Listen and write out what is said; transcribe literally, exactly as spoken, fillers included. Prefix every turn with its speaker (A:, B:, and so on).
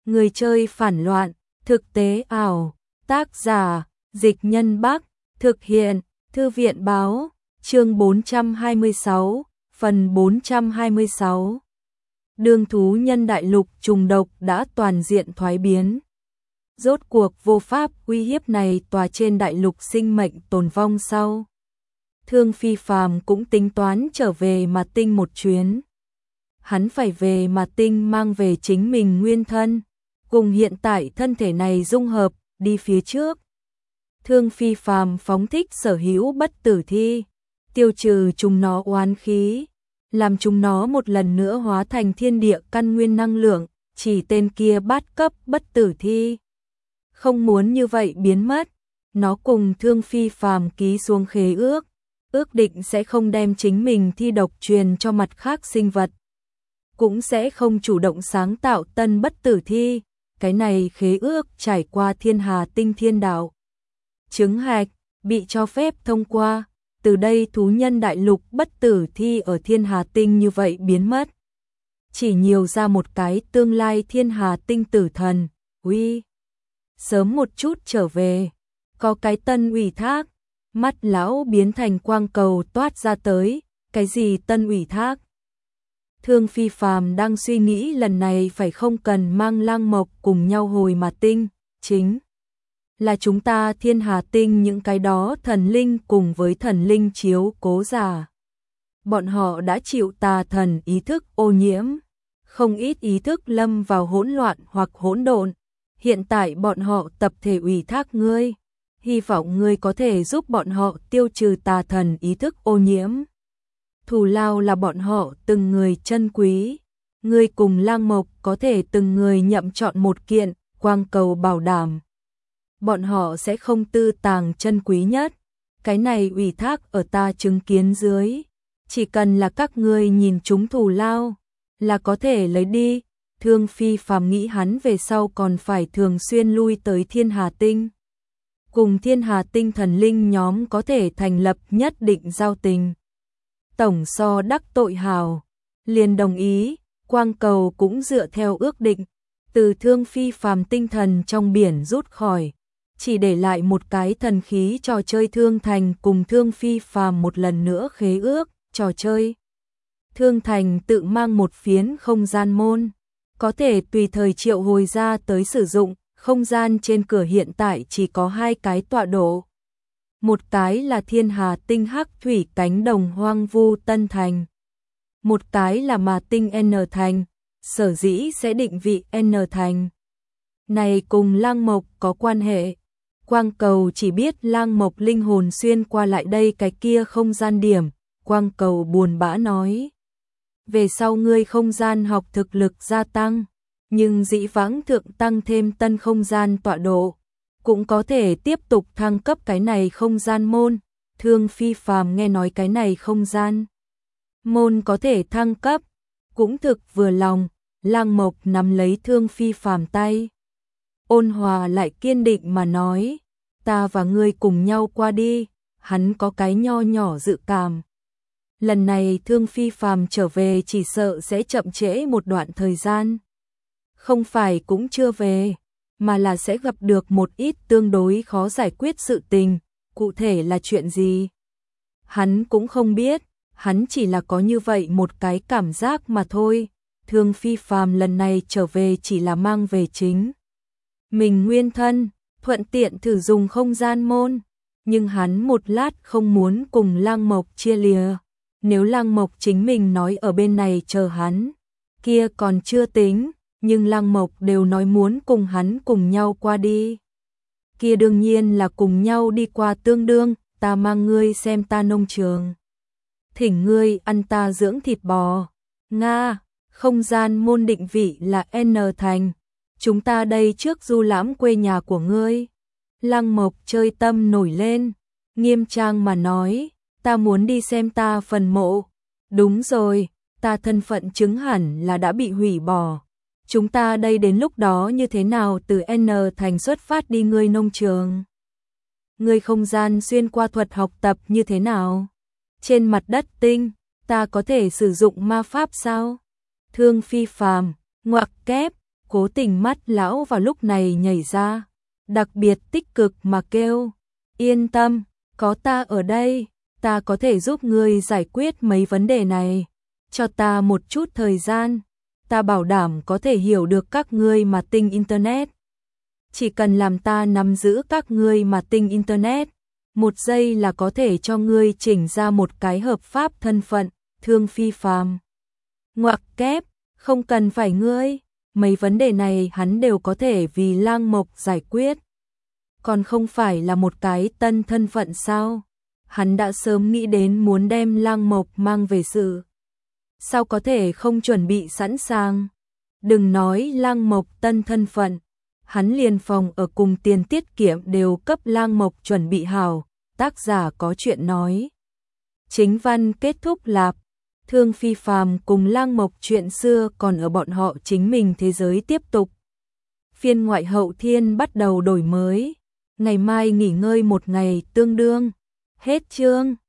A: Người chơi phản loạn, thực tế ảo, tác giả, Dịch Nhân Bắc, thực hiện, Thư viện Báo, chương bốn trăm hai mươi sáu, phần bốn trăm hai mươi sáu. Đương thú nhân đại lục trùng độc đã toàn diện thoái biến. Rốt cuộc vô pháp uy hiếp này tòa trên đại lục sinh mệnh tồn vong sau. Thương Phi Phàm cũng tính toán trở về Mà Tinh một chuyến. Hắn phải về Mà Tinh mang về chính mình nguyên thân, cùng hiện tại thân thể này dung hợp, đi phía trước. Thương Phi Phàm phóng thích sở hữu bất tử thi, tiêu trừ chúng nó oán khí, làm chúng nó một lần nữa hóa thành thiên địa căn nguyên năng lượng, chỉ tên kia bát cấp bất tử thi. Không muốn như vậy biến mất, nó cùng Thương Phi Phàm ký xuống khế ước, ước định sẽ không đem chính mình thi độc truyền cho mặt khác sinh vật, cũng sẽ không chủ động sáng tạo tân bất tử thi. Cái này khế ước trải qua Thiên Hà Tinh Thiên Đạo chứng hạch, bị cho phép thông qua. Từ đây thú nhân đại lục bất tử thi ở Thiên Hà Tinh như vậy biến mất. Chỉ nhiều ra một cái tương lai Thiên Hà Tinh tử thần, uy. Sớm một chút trở về, có cái tân ủy thác. Mắt lão biến thành quang cầu toát ra tới, cái gì tân ủy thác? Thương Phi Phàm đang suy nghĩ lần này phải không cần mang Lang Mộc cùng nhau hồi Mà Tinh, chính là chúng ta Thiên Hà Tinh những cái đó thần linh cùng với thần linh chiếu cố giả. Bọn họ đã chịu tà thần ý thức ô nhiễm, không ít ý thức lâm vào hỗn loạn hoặc hỗn độn. Hiện tại bọn họ tập thể ủy thác ngươi, hy vọng ngươi có thể giúp bọn họ tiêu trừ tà thần ý thức ô nhiễm. Thù lao là bọn họ từng người chân quý, ngươi cùng Lang Mộc có thể từng người nhậm chọn một kiện, quang cầu bảo đảm. Bọn họ sẽ không tư tàng chân quý nhất, cái này ủy thác ở ta chứng kiến dưới, chỉ cần là các ngươi nhìn chúng thù lao, là có thể lấy đi. Thương Phi Phàm nghĩ hắn về sau còn phải thường xuyên lui tới Thiên Hà Tinh. Cùng Thiên Hà Tinh thần linh nhóm có thể thành lập nhất định giao tình. Tổng so đắc tội hào, liền đồng ý, quang cầu cũng dựa theo ước định, từ Thương Phi Phàm tinh thần trong biển rút khỏi, chỉ để lại một cái thần khí trò chơi Thương Thành cùng Thương Phi Phàm một lần nữa khế ước, trò chơi. Thương Thành tự mang một phiến không gian môn, có thể tùy thời triệu hồi ra tới sử dụng. Không gian trên cửa hiện tại chỉ có hai cái tọa độ. Một cái là Thiên Hà Tinh Hắc Thủy cánh đồng hoang vu Tân Thành. Một cái là Mà Tinh N Thành, sở dĩ sẽ định vị N Thành. Này cùng Lang Mộc có quan hệ. Quang cầu chỉ biết Lang Mộc linh hồn xuyên qua lại đây cái kia không gian điểm. Quang cầu buồn bã nói. Về sau ngươi không gian học thực lực gia tăng. Nhưng dĩ vãng thượng tăng thêm tân không gian tọa độ, cũng có thể tiếp tục thăng cấp cái này không gian môn. Thương Phi Phàm nghe nói cái này không gian môn có thể thăng cấp, cũng thực vừa lòng. Lang Mộc nắm lấy Thương Phi Phàm tay, ôn hòa lại kiên định mà nói, ta và ngươi cùng nhau qua đi. Hắn có cái nho nhỏ dự cảm, lần này Thương Phi Phàm trở về chỉ sợ sẽ chậm trễ một đoạn thời gian. Không phải cũng chưa về, mà là sẽ gặp được một ít tương đối khó giải quyết sự tình, cụ thể là chuyện gì? Hắn cũng không biết, hắn chỉ là có như vậy một cái cảm giác mà thôi. Thương Phi Phàm lần này trở về chỉ là mang về chính mình nguyên thân, thuận tiện thử dùng không gian môn, nhưng hắn một lát không muốn cùng Lang Mộc chia lìa. Nếu Lang Mộc chính mình nói ở bên này chờ hắn, kia còn chưa tính. Nhưng Lang Mộc đều nói muốn cùng hắn cùng nhau qua đi. Kia đương nhiên là cùng nhau đi qua tương đương, ta mang ngươi xem ta nông trường. Thỉnh ngươi ăn ta dưỡng thịt bò. Nga, không gian môn định vị là N Thành. Chúng ta đây trước du lãm quê nhà của ngươi. Lang Mộc chơi tâm nổi lên, nghiêm trang mà nói, ta muốn đi xem ta phần mộ. Đúng rồi, ta thân phận chứng hẳn là đã bị hủy bỏ. Chúng ta đây đến lúc đó như thế nào từ N Thành xuất phát đi ngươi nông trường? Ngươi không gian xuyên qua thuật học tập như thế nào? Trên mặt đất tinh, ta có thể sử dụng ma pháp sao? Thương Phi Phàm, ngoặc kép, Cố Tình mắt lão vào lúc này nhảy ra, đặc biệt tích cực mà kêu, yên tâm, có ta ở đây, ta có thể giúp ngươi giải quyết mấy vấn đề này, cho ta một chút thời gian, ta bảo đảm có thể hiểu được các ngươi mà tinh Internet. Chỉ cần làm ta nắm giữ các ngươi mà tinh Internet, một giây là có thể cho ngươi chỉnh ra một cái hợp pháp thân phận, Thương Phi Phàm. Ngoặc kép, không cần phải ngươi, mấy vấn đề này hắn đều có thể vì Lang Mộc giải quyết. Còn không phải là một cái tân thân phận sao? Hắn đã sớm nghĩ đến muốn đem Lang Mộc mang về sự. Sao có thể không chuẩn bị sẵn sàng? Đừng nói Lang Mộc tân thân phận, hắn liền phòng ở cùng tiền tiết kiệm đều cấp Lang Mộc chuẩn bị hảo, tác giả có chuyện nói. Chính văn kết thúc lạp, Thương Phi Phàm cùng Lang Mộc chuyện xưa còn ở bọn họ chính mình thế giới tiếp tục. Phiên ngoại hậu thiên bắt đầu đổi mới, ngày mai nghỉ ngơi một ngày tương đương, hết chương.